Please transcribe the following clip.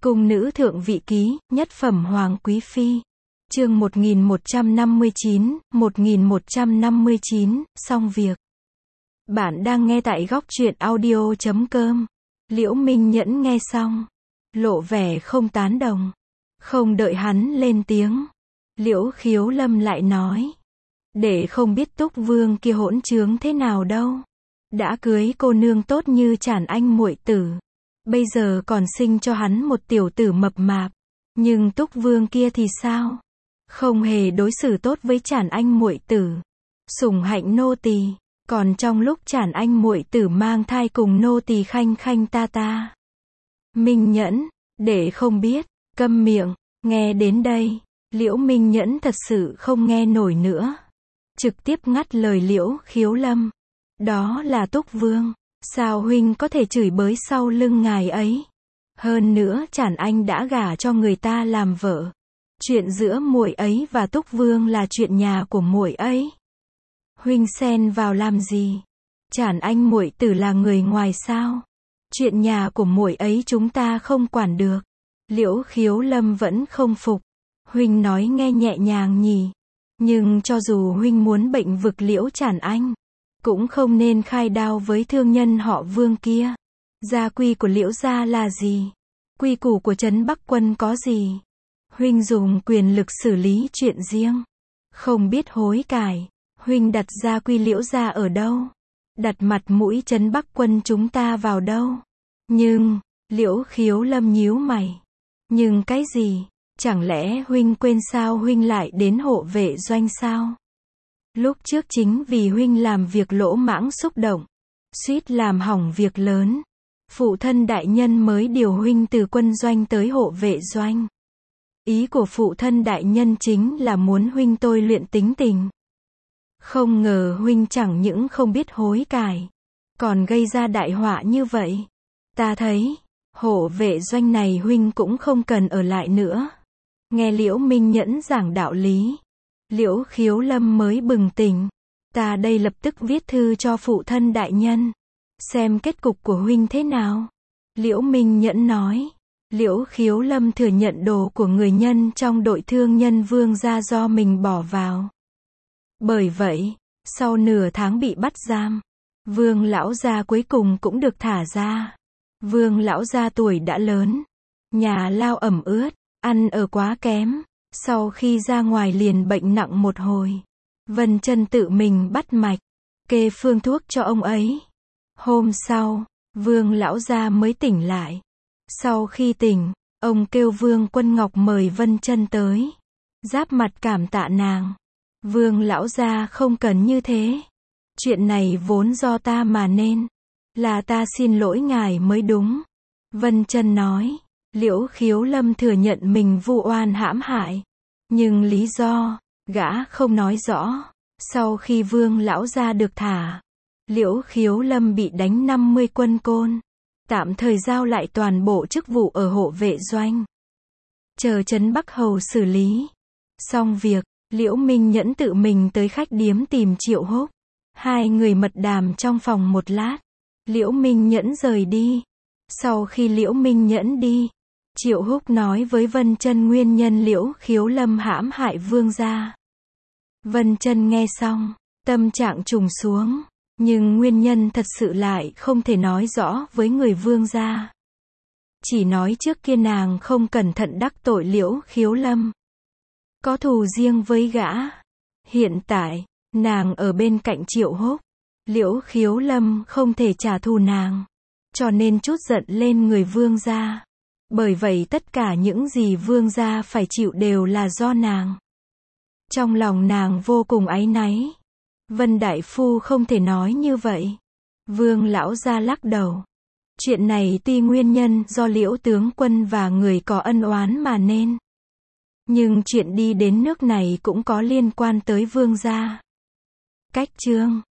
Cung nữ thượng vị ký, nhất phẩm hoàng quý phi. Chương 1159, xong việc. Bạn đang nghe tại góc truyện audio.com. Liễu Minh Nhẫn nghe xong, lộ vẻ không tán đồng. Không đợi hắn lên tiếng, Liễu Khiếu Lâm lại nói, để không biết Túc Vương kia hỗn trướng thế nào đâu. Đã cưới cô nương tốt như Trản Anh muội tử, bây giờ còn sinh cho hắn một tiểu tử mập mạp. Nhưng Túc Vương kia thì sao? Không hề đối xử tốt với Trản Anh muội tử, sủng hạnh nô tỳ, còn trong lúc Trản Anh muội tử mang thai cùng nô tỳ khanh khanh ta ta. Minh Nhẫn, để không biết, câm miệng. Nghe đến đây, Liễu Minh Nhẫn thật sự không nghe nổi nữa, trực tiếp ngắt lời Liễu Khiếu Lâm. Đó là Túc Vương, sao huynh có thể chửi bới sau lưng ngài ấy? Hơn nữa Trản Anh đã gả cho người ta làm vợ. Chuyện giữa muội ấy và Túc Vương là chuyện nhà của muội ấy. Huynh xen vào làm gì? Trản Anh muội tử là người ngoài sao? Chuyện nhà của muội ấy chúng ta không quản được. Liễu Khiếu Lâm vẫn không phục. Huynh nói nghe nhẹ nhàng nhỉ. Nhưng cho dù huynh muốn bệnh vực Liễu Trản Anh, cũng không nên khai đao với thương nhân họ Vương kia. Gia quy của Liễu gia là gì? Quy củ của Trấn Bắc Quân có gì? Huynh dùng quyền lực xử lý chuyện riêng, không biết hối cải. Huynh đặt gia quy Liễu gia ở đâu? Đặt mặt mũi Trấn Bắc Quân chúng ta vào đâu? Nhưng, Liễu Khiếu Lâm nhíu mày. Nhưng cái gì? Chẳng lẽ huynh quên sao huynh lại đến hộ vệ doanh sao? Lúc trước chính vì huynh làm việc lỗ mãng xúc động, suýt làm hỏng việc lớn, phụ thân đại nhân mới điều huynh từ quân doanh tới hộ vệ doanh. Ý của phụ thân đại nhân chính là muốn huynh tôi luyện tính tình. Không ngờ huynh chẳng những không biết hối cải, còn gây ra đại họa như vậy. Ta thấy, hộ vệ doanh này huynh cũng không cần ở lại nữa. Nghe Liễu Minh Nhẫn giảng đạo lý, Liễu Khiếu Lâm mới bừng tỉnh. Ta đây lập tức viết thư cho phụ thân đại nhân, xem kết cục của huynh thế nào. Liễu Minh Nhẫn nói. Liễu Khiếu Lâm thừa nhận đồ của người nhân trong đội thương nhân Vương gia do mình bỏ vào. Bởi vậy, sau nửa tháng bị bắt giam, Vương lão gia cuối cùng cũng được thả ra. Vương lão gia tuổi đã lớn, nhà lao ẩm ướt, ăn ở quá kém. Sau khi ra ngoài liền bệnh nặng một hồi. Vân Chân tự mình bắt mạch, kê phương thuốc cho ông ấy. Hôm sau, Vương lão gia mới tỉnh lại. Sau khi tỉnh, ông kêu Vương Quân Ngọc mời Vân Chân tới, giáp mặt cảm tạ nàng. Vương lão gia không cần như thế. Chuyện này vốn do ta mà nên. Là ta xin lỗi ngài mới đúng. Vân Chân nói. Liễu Khiếu Lâm thừa nhận mình vu oan hãm hại. Nhưng lý do, gã không nói rõ. Sau khi Vương lão gia được thả, Liễu Khiếu Lâm bị đánh 50 quân côn. Tạm thời giao lại toàn bộ chức vụ ở hộ vệ doanh, chờ Trấn Bắc Hầu xử lý. Xong việc, Liễu Minh Nhẫn tự mình tới khách điếm tìm Triệu Húc. Hai người mật đàm trong phòng một lát. Liễu Minh Nhẫn rời đi. Sau khi Liễu Minh Nhẫn đi, Triệu Húc nói với Vân Chân nguyên nhân Liễu Khiếu Lâm hãm hại Vương gia. Vân Chân nghe xong, tâm trạng trùng xuống. Nhưng nguyên nhân thật sự lại không thể nói rõ với người Vương gia. Chỉ nói trước kia nàng không cẩn thận đắc tội Liễu Khiếu Lâm, có thù riêng với gã. Hiện tại, nàng ở bên cạnh Triệu Húc, Liễu Khiếu Lâm không thể trả thù nàng, cho nên trút giận lên người Vương gia. Bởi vậy tất cả những gì Vương gia phải chịu đều là do nàng. Trong lòng nàng vô cùng áy náy. Vân đại phu không thể nói như vậy. Vương lão gia lắc đầu. Chuyện này tuy nguyên nhân do Liễu tướng quân và người có ân oán mà nên, nhưng chuyện đi đến nước này cũng có liên quan tới Vương gia. Cách chương